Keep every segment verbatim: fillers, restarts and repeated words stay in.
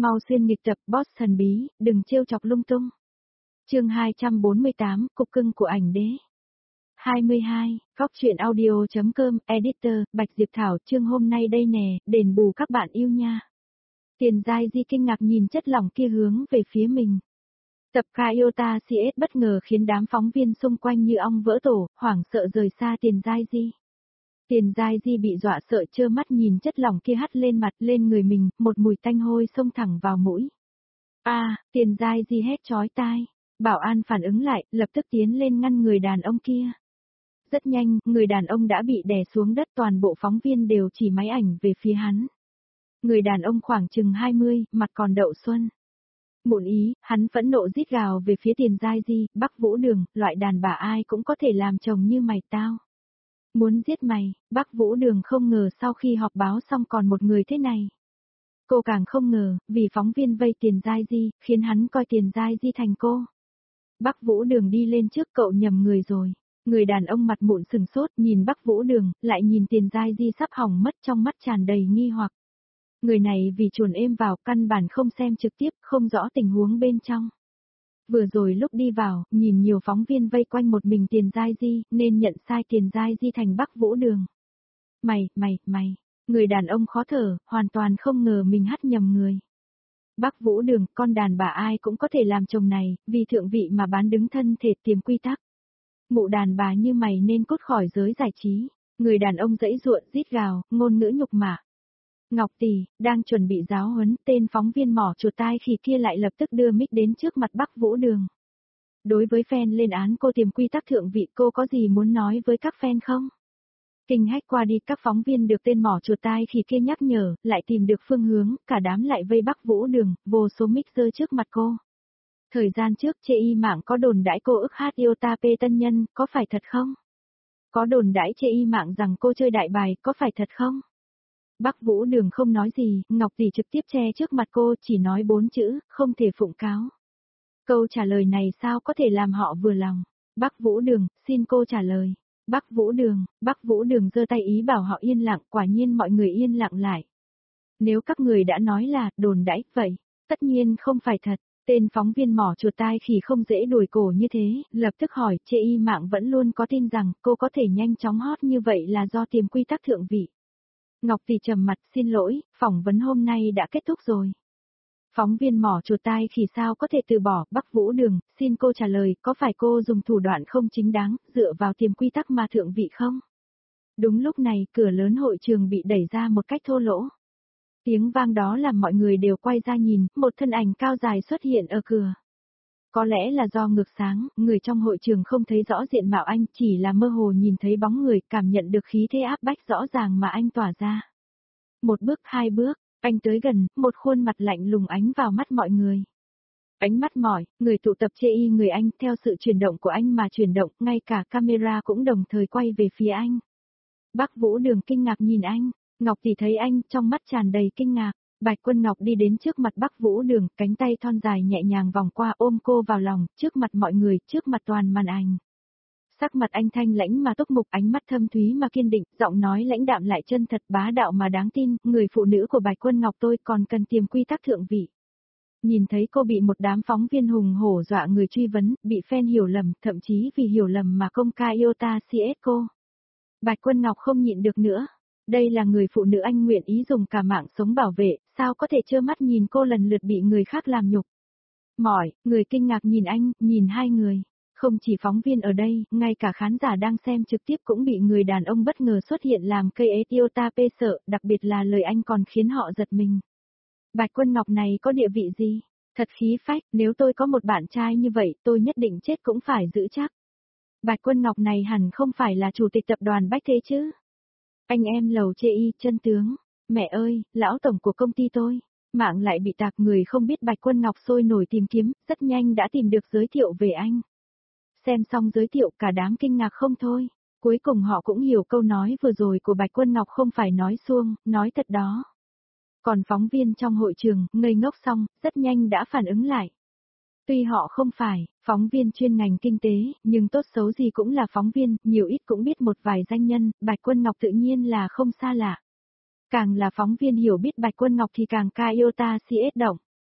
Mau xuyên nghịch tập boss thần bí, đừng trêu chọc lung tung. Chương hai trăm bốn mươi tám, cục cưng của ảnh đế. hai mươi hai, Góc truyện audio.com, editor, Bạch Diệp Thảo, chương hôm nay đây nè, đền bù các bạn yêu nha. Tiền Giai Di kinh ngạc nhìn chất lỏng kia hướng về phía mình. Tập Kyota xê ét bất ngờ khiến đám phóng viên xung quanh như ong vỡ tổ, hoảng sợ rời xa Tiền Giai Di. Tiền Giai Di bị dọa sợ trơ mắt nhìn chất lỏng kia hắt lên mặt lên người mình, một mùi tanh hôi xông thẳng vào mũi. A, à, Tiền Giai Di hét chói tai. Bảo an phản ứng lại, lập tức tiến lên ngăn người đàn ông kia. Rất nhanh, người đàn ông đã bị đè xuống đất, toàn bộ phóng viên đều chỉ máy ảnh về phía hắn. Người đàn ông khoảng chừng hai mươi, mặt còn đậu xuân. Mụn ý, hắn phẫn nộ rít gào về phía Tiền Giai Di, Bắc Vũ Đường, loại đàn bà ai cũng có thể làm chồng như mày tao. Muốn giết mày, Bắc Vũ Đường không ngờ sau khi họp báo xong còn một người thế này. Cô càng không ngờ, vì phóng viên vây Tiền Giai Di, khiến hắn coi Tiền Giai Di thành cô. Bắc Vũ Đường đi lên trước, cậu nhầm người rồi. Người đàn ông mặt mụn sừng sốt nhìn Bắc Vũ Đường, lại nhìn Tiền Giai Di sắp hỏng mất, trong mắt tràn đầy nghi hoặc. Người này vì chuồn êm vào, căn bản không xem trực tiếp, không rõ tình huống bên trong. Vừa rồi lúc đi vào, nhìn nhiều phóng viên vây quanh một mình Tiền Giai Di, nên nhận sai Tiền Giai Di thành Bắc Vũ Đường. Mày, mày, mày, người đàn ông khó thở, hoàn toàn không ngờ mình hắt nhầm người. Bắc Vũ Đường, con đàn bà ai cũng có thể làm chồng này, vì thượng vị mà bán đứng thân thể tiềm quy tắc. Mụ đàn bà như mày nên cút khỏi giới giải trí. Người đàn ông giãy giụa, rít gào, ngôn ngữ nhục mạ. Ngọc Tỷ, đang chuẩn bị giáo huấn, tên phóng viên mỏ chuột tai khỉ kia lại lập tức đưa mic đến trước mặt Bắc Vũ Đường. Đối với fan lên án cô tiềm quy tắc thượng vị, cô có gì muốn nói với các fan không? Kinh hách qua đi, các phóng viên được tên mỏ chuột tai khỉ kia nhắc nhở, lại tìm được phương hướng, cả đám lại vây Bắc Vũ Đường, vô số mic giơ trước mặt cô. Thời gian trước chê y mạng có đồn đãi cô ức hát Iota P tân nhân, có phải thật không? Có đồn đãi chê y mạng rằng cô chơi đại bài, có phải thật không? Bắc Vũ Đường không nói gì, Ngọc Tỷ trực tiếp che trước mặt cô, chỉ nói bốn chữ, không thể phụng cáo. Câu trả lời này sao có thể làm họ vừa lòng? Bắc Vũ Đường, xin cô trả lời. Bắc Vũ Đường, Bắc Vũ Đường giơ tay ý bảo họ yên lặng, quả nhiên mọi người yên lặng lại. Nếu các người đã nói là đồn đãi, vậy, tất nhiên không phải thật. Tên phóng viên mỏ chuột tai khỉ không dễ đuổi cổ như thế, lập tức hỏi, chê y mạng vẫn luôn có tin rằng cô có thể nhanh chóng hot như vậy là do tiềm quy tắc thượng vị. Ngọc Tỷ trầm mặt, xin lỗi, phỏng vấn hôm nay đã kết thúc rồi. Phóng viên mỏ chuột tai khỉ sao có thể từ bỏ, Bắc Vũ Đường, xin cô trả lời, có phải cô dùng thủ đoạn không chính đáng, dựa vào tiềm quy tắc mà thượng vị không? Đúng lúc này, cửa lớn hội trường bị đẩy ra một cách thô lỗ. Tiếng vang đó làm mọi người đều quay ra nhìn, một thân ảnh cao dài xuất hiện ở cửa. Có lẽ là do ngược sáng, người trong hội trường không thấy rõ diện mạo anh, chỉ là mơ hồ nhìn thấy bóng người, cảm nhận được khí thế áp bách rõ ràng mà anh tỏa ra. Một bước, hai bước, anh tới gần, một khuôn mặt lạnh lùng ánh vào mắt mọi người. Ánh mắt mỏi, người tụ tập chê y người anh, theo sự chuyển động của anh mà chuyển động, ngay cả camera cũng đồng thời quay về phía anh. Bắc Vũ Đường kinh ngạc nhìn anh. Ngọc Tỷ thấy anh, trong mắt tràn đầy kinh ngạc. Bạch Quân Ngọc đi đến trước mặt Bắc Vũ Đường, cánh tay thon dài nhẹ nhàng vòng qua ôm cô vào lòng, trước mặt mọi người, trước mặt toàn màn ảnh. Sắc mặt anh thanh lãnh mà túc mục, ánh mắt thâm thúy mà kiên định, giọng nói lãnh đạm lại chân thật, bá đạo mà đáng tin, người phụ nữ của Bạch Quân Ngọc tôi còn cần tiềm quy tắc thượng vị. Nhìn thấy cô bị một đám phóng viên hùng hổ dọa người truy vấn, bị fan hiểu lầm, thậm chí vì hiểu lầm mà công khai Iota xê ét cô. Bạch Quân Ngọc không nhịn được nữa. Đây là người phụ nữ anh nguyện ý dùng cả mạng sống bảo vệ, sao có thể trơ mắt nhìn cô lần lượt bị người khác làm nhục. Mỏi, người kinh ngạc nhìn anh, nhìn hai người. Không chỉ phóng viên ở đây, ngay cả khán giả đang xem trực tiếp cũng bị người đàn ông bất ngờ xuất hiện làm cây Iota P sợ, đặc biệt là lời anh còn khiến họ giật mình. Bạch Quân Ngọc này có địa vị gì? Thật khí phách, nếu tôi có một bạn trai như vậy, tôi nhất định chết cũng phải giữ chắc. Bạch Quân Ngọc này hẳn không phải là chủ tịch tập đoàn Bách thế chứ? Anh em lầu chê y, chân tướng. Mẹ ơi, lão tổng của công ty tôi. Mạng lại bị tạc, người không biết Bạch Quân Ngọc sôi nổi tìm kiếm, rất nhanh đã tìm được giới thiệu về anh. Xem xong giới thiệu cả đám kinh ngạc không thôi. Cuối cùng họ cũng hiểu câu nói vừa rồi của Bạch Quân Ngọc không phải nói suông, nói thật đó. Còn phóng viên trong hội trường, ngây ngốc xong, rất nhanh đã phản ứng lại. Tuy họ không phải phóng viên chuyên ngành kinh tế, nhưng tốt xấu gì cũng là phóng viên, nhiều ít cũng biết một vài danh nhân, Bạch Quân Ngọc tự nhiên là không xa lạ. Càng là phóng viên hiểu biết Bạch Quân Ngọc thì càng ca Iota xê ét động.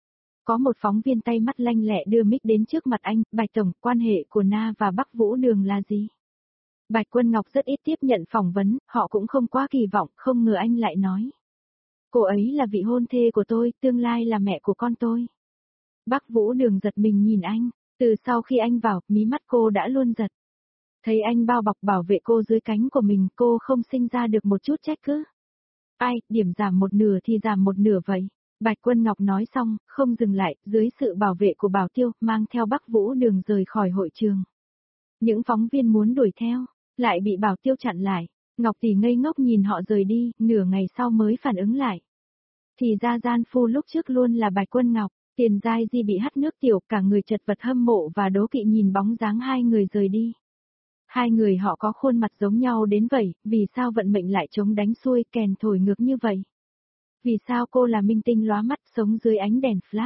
Có một phóng viên tay mắt lanh lẹ đưa mic đến trước mặt anh, Bạch Tổng, quan hệ của Na và Bắc Vũ Đường là gì? Bạch Quân Ngọc rất ít tiếp nhận phỏng vấn, họ cũng không quá kỳ vọng, không ngờ anh lại nói. Cô ấy là vị hôn thê của tôi, tương lai là mẹ của con tôi. Bắc Vũ Đường giật mình nhìn anh, từ sau khi anh vào, mí mắt cô đã luôn giật. Thấy anh bao bọc bảo vệ cô dưới cánh của mình, cô không sinh ra được một chút trách cứ. Ai, điểm giảm một nửa thì giảm một nửa vậy. Bạch Quân Ngọc nói xong, không dừng lại, dưới sự bảo vệ của Bảo Tiêu, mang theo Bắc Vũ Đường rời khỏi hội trường. Những phóng viên muốn đuổi theo, lại bị Bảo Tiêu chặn lại. Ngọc Tỷ ngây ngốc nhìn họ rời đi, nửa ngày sau mới phản ứng lại. Thì ra gian phu lúc trước luôn là Bạch Quân Ngọc, Tiền Giai Di bị hắt nước tiểu, cả người chật vật hâm mộ và đố kỵ nhìn bóng dáng hai người rời đi. Hai người họ có khuôn mặt giống nhau đến vậy, vì sao vận mệnh lại chống đánh xuôi kèn thổi ngược như vậy? Vì sao cô là minh tinh lóa mắt sống dưới ánh đèn flash?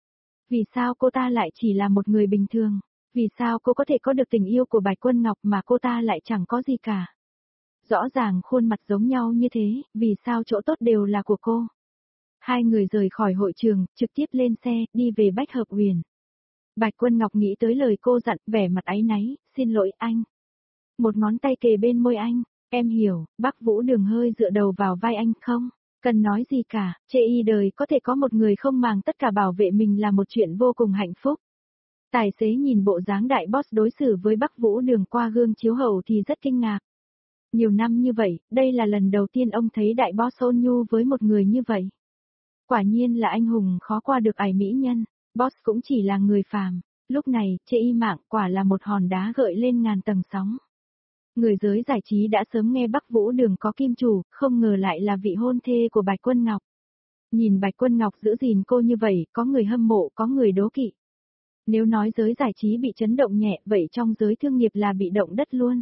Vì sao cô ta lại chỉ là một người bình thường? Vì sao cô có thể có được tình yêu của Bạch Quân Ngọc mà cô ta lại chẳng có gì cả? Rõ ràng khuôn mặt giống nhau như thế, vì sao chỗ tốt đều là của cô? Hai người rời khỏi hội trường, trực tiếp lên xe, đi về Bách Hợp Huyền. Bạch Quân Ngọc nghĩ tới lời cô dặn, vẻ mặt áy náy, xin lỗi anh. Một ngón tay kề bên môi anh, em hiểu, Bắc Vũ Đường hơi dựa đầu vào vai anh, không cần nói gì cả, chê y đời có thể có một người không màng tất cả bảo vệ mình là một chuyện vô cùng hạnh phúc. Tài xế nhìn bộ dáng đại boss đối xử với Bắc Vũ Đường qua gương chiếu hậu thì rất kinh ngạc. Nhiều năm như vậy, đây là lần đầu tiên ông thấy đại boss ôn nhu với một người như vậy. Quả nhiên là anh hùng khó qua được ải mỹ nhân, boss cũng chỉ là người phàm. Lúc này, chê y mạng quả là một hòn đá gợi lên ngàn tầng sóng. Người giới giải trí đã sớm nghe Bắc Vũ Đường có kim chủ, không ngờ lại là vị hôn thê của Bạch Quân Ngọc. Nhìn Bạch Quân Ngọc giữ gìn cô như vậy, có người hâm mộ, có người đố kỵ. Nếu nói giới giải trí bị chấn động nhẹ, vậy trong giới thương nghiệp là bị động đất luôn.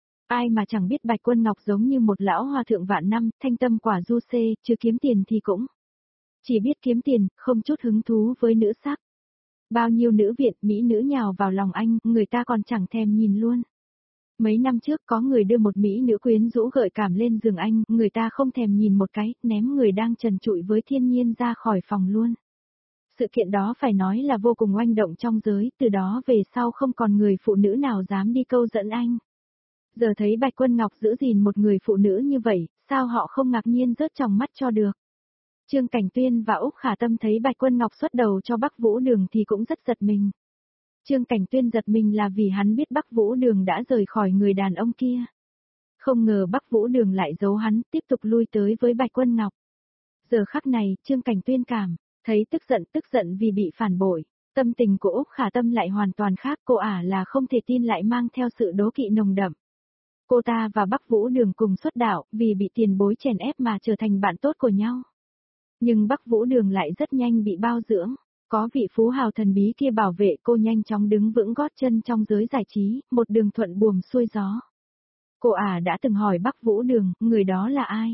Ai mà chẳng biết Bạch Quân Ngọc giống như một lão hòa thượng vạn năm, thanh tâm quả du xê, chứ kiếm tiền thì cũng. Chỉ biết kiếm tiền, không chút hứng thú với nữ sắc. Bao nhiêu nữ viện, mỹ nữ nhào vào lòng anh, người ta còn chẳng thèm nhìn luôn. Mấy năm trước có người đưa một mỹ nữ quyến rũ gợi cảm lên giường anh, người ta không thèm nhìn một cái, ném người đang trần trụi với thiên nhiên ra khỏi phòng luôn. Sự kiện đó phải nói là vô cùng oanh động trong giới, từ đó về sau không còn người phụ nữ nào dám đi câu dẫn anh. Giờ thấy Bạch Quân Ngọc giữ gìn một người phụ nữ như vậy, sao họ không ngạc nhiên rớt trong mắt cho được. Trương Cảnh Tuyên và Úc Khả Tâm thấy Bạch Quân Ngọc xuất đầu cho Bắc Vũ Đường thì cũng rất giật mình. Trương Cảnh Tuyên giật mình là vì hắn biết Bắc Vũ Đường đã rời khỏi người đàn ông kia. Không ngờ Bắc Vũ Đường lại giấu hắn, tiếp tục lui tới với Bạch Quân Ngọc. Giờ khắc này, Trương Cảnh Tuyên cảm thấy tức giận tức giận vì bị phản bội. Tâm tình của Úc Khả Tâm lại hoàn toàn khác, cô ả là không thể tin lại mang theo sự đố kỵ nồng đậm. Cô ta và Bắc Vũ Đường cùng xuất đạo, vì bị tiền bối chèn ép mà trở thành bạn tốt của nhau. Nhưng Bắc Vũ Đường lại rất nhanh bị bao dưỡng. Có vị phú hào thần bí kia bảo vệ cô nhanh chóng đứng vững gót chân trong giới giải trí, một đường thuận buồm xuôi gió. Cô ả đã từng hỏi Bắc Vũ Đường, người đó là ai?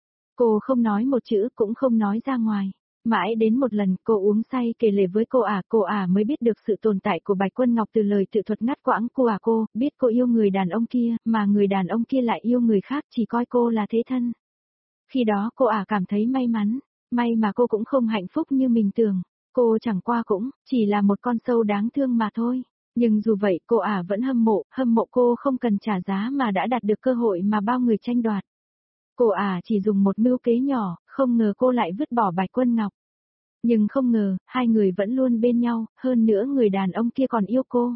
Cô không nói một chữ cũng không nói ra ngoài. Mãi đến một lần cô uống say kể lể với cô ả, cô ả mới biết được sự tồn tại của Bạch Quân Ngọc từ lời tự thuật ngắt quãng cô ả cô, biết cô yêu người đàn ông kia, mà người đàn ông kia lại yêu người khác chỉ coi cô là thế thân. Khi đó cô ả cảm thấy may mắn, may mà cô cũng không hạnh phúc như mình tưởng. Cô chẳng qua cũng, chỉ là một con sâu đáng thương mà thôi. Nhưng dù vậy cô ả vẫn hâm mộ, hâm mộ cô không cần trả giá mà đã đạt được cơ hội mà bao người tranh đoạt. Cô ả chỉ dùng một mưu kế nhỏ, không ngờ cô lại vứt bỏ Bạch Quân Ngọc. Nhưng không ngờ, hai người vẫn luôn bên nhau, hơn nữa người đàn ông kia còn yêu cô.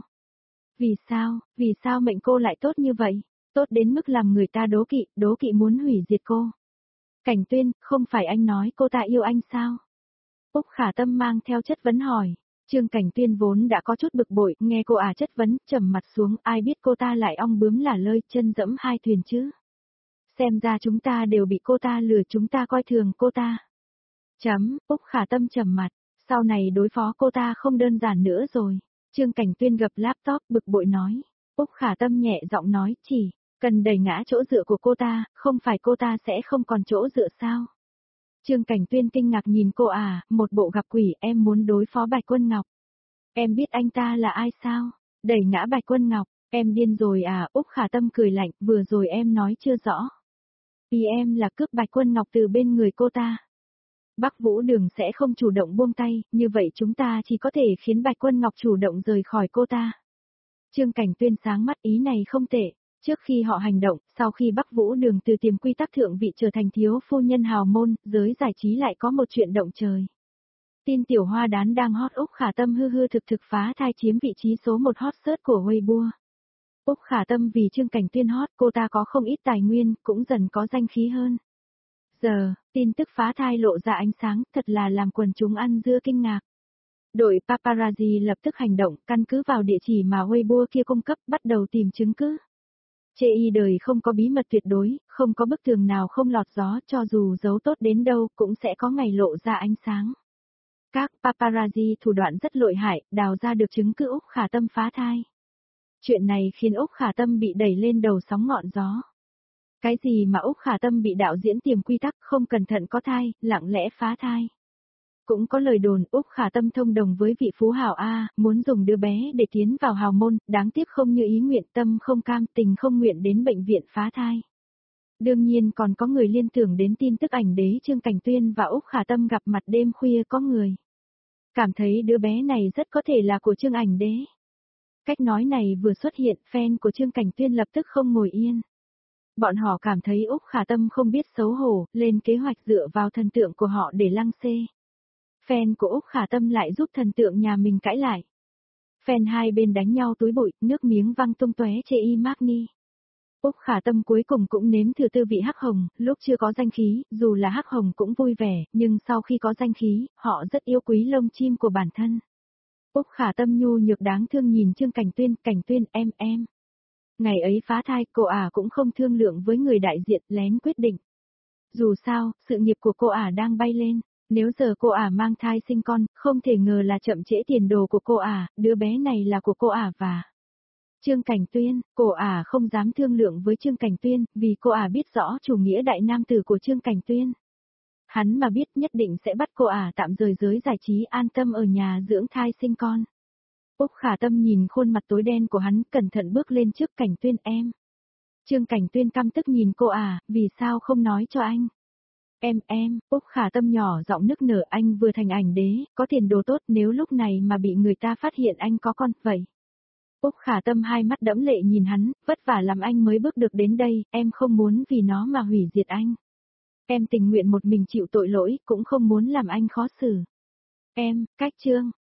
Vì sao, vì sao mệnh cô lại tốt như vậy? Tốt đến mức làm người ta đố kỵ, đố kỵ muốn hủy diệt cô. Cảnh Tuyên, không phải anh nói cô ta yêu anh sao? Úc Khả Tâm mang theo chất vấn hỏi. Trương Cảnh Tuyên vốn đã có chút bực bội, nghe cô ả chất vấn, trầm mặt xuống, ai biết cô ta lại ong bướm lả lơi, chân dẫm hai thuyền chứ. Xem ra chúng ta đều bị cô ta lừa, chúng ta coi thường cô ta. Chấm, Úc Khả Tâm trầm mặt, sau này đối phó cô ta không đơn giản nữa rồi. Trương Cảnh Tuyên gập laptop bực bội nói. Úc Khả Tâm nhẹ giọng nói, chỉ cần đẩy ngã chỗ dựa của cô ta, không phải cô ta sẽ không còn chỗ dựa sao? Trương Cảnh Tuyên kinh ngạc nhìn cô à, một bộ gặp quỷ, em muốn đối phó Bạch Quân Ngọc. Em biết anh ta là ai sao? Đẩy ngã Bạch Quân Ngọc, em điên rồi à? Úc Khả Tâm cười lạnh, vừa rồi em nói chưa rõ. Ý em là cướp Bạch Quân Ngọc từ bên người cô ta. Bắc Vũ Đường sẽ không chủ động buông tay, như vậy chúng ta chỉ có thể khiến Bạch Quân Ngọc chủ động rời khỏi cô ta. Trương Cảnh Tuyên sáng mắt, ý này không tệ. Trước khi họ hành động, sau khi Bắc Vũ Đường từ tiềm quy tắc thượng vị trở thành thiếu phu nhân hào môn, giới giải trí lại có một chuyện động trời. Tin tiểu hoa đán đang hot Úc Khả Tâm hư hư thực thực phá thai chiếm vị trí số một hot search của Weibo. Úc Khả Tâm vì Trương Cảnh Tuyên hot, cô ta có không ít tài nguyên, cũng dần có danh khí hơn. Giờ, tin tức phá thai lộ ra ánh sáng, thật là làm quần chúng ăn dưa kinh ngạc. Đội paparazzi lập tức hành động, căn cứ vào địa chỉ mà Weibo kia cung cấp, bắt đầu tìm chứng cứ. Chê y đời không có bí mật tuyệt đối, không có bức tường nào không lọt gió, cho dù giấu tốt đến đâu, cũng sẽ có ngày lộ ra ánh sáng. Các paparazzi thủ đoạn rất lợi hại, đào ra được chứng cứ Úc Khả Tâm phá thai. Chuyện này khiến Úc Khả Tâm bị đẩy lên đầu sóng ngọn gió. Cái gì mà Úc Khả Tâm bị đạo diễn tiềm quy tắc không cẩn thận có thai, lặng lẽ phá thai. Cũng có lời đồn Úc Khả Tâm thông đồng với vị phú hào A, muốn dùng đứa bé để tiến vào hào môn, đáng tiếc không như ý nguyện, tâm không cam, tình không nguyện đến bệnh viện phá thai. Đương nhiên còn có người liên tưởng đến tin tức ảnh đế Trương Cảnh Tuyên và Úc Khả Tâm gặp mặt đêm khuya có người. Cảm thấy đứa bé này rất có thể là của Trương ảnh đế. Cách nói này vừa xuất hiện, fan của Trương Cảnh Tuyên lập tức không ngồi yên. Bọn họ cảm thấy Úc Khả Tâm không biết xấu hổ, lên kế hoạch dựa vào thần tượng của họ để lăng xê. Fan của Úc Khả Tâm lại giúp thần tượng nhà mình cãi lại. Fan hai bên đánh nhau túi bụi, nước miếng văng tung tóe chê y Magni. Úc Khả Tâm cuối cùng cũng nếm thử tư vị hắc hồng, lúc chưa có danh khí, dù là hắc hồng cũng vui vẻ, nhưng sau khi có danh khí, họ rất yêu quý lông chim của bản thân. Úc Khả Tâm nhu nhược đáng thương nhìn Trương Cảnh Tuyên, Cảnh Tuyên em em. Ngày ấy phá thai, cô ả cũng không thương lượng với người đại diện, lén quyết định. Dù sao, sự nghiệp của cô ả đang bay lên, nếu giờ cô ả mang thai sinh con, không thể ngờ là chậm trễ tiền đồ của cô ả, đứa bé này là của cô ả và... Trương Cảnh Tuyên, cô ả không dám thương lượng với Trương Cảnh Tuyên, vì cô ả biết rõ chủ nghĩa đại nam tử của Trương Cảnh Tuyên. Hắn mà biết nhất định sẽ bắt cô ả tạm rời giới giải trí an tâm ở nhà dưỡng thai sinh con. Úc Khả Tâm nhìn khuôn mặt tối đen của hắn, cẩn thận bước lên trước Cảnh Tuyên em. Trương Cảnh Tuyên căm tức nhìn cô ả, vì sao không nói cho anh? Em em, Úc Khả Tâm nhỏ giọng nức nở, anh vừa thành ảnh đế, có tiền đồ tốt, nếu lúc này mà bị người ta phát hiện anh có con, vậy. Úc Khả Tâm hai mắt đẫm lệ nhìn hắn, vất vả làm anh mới bước được đến đây, em không muốn vì nó mà hủy diệt anh. Em tình nguyện một mình chịu tội lỗi, cũng không muốn làm anh khó xử. Em, cách Trương,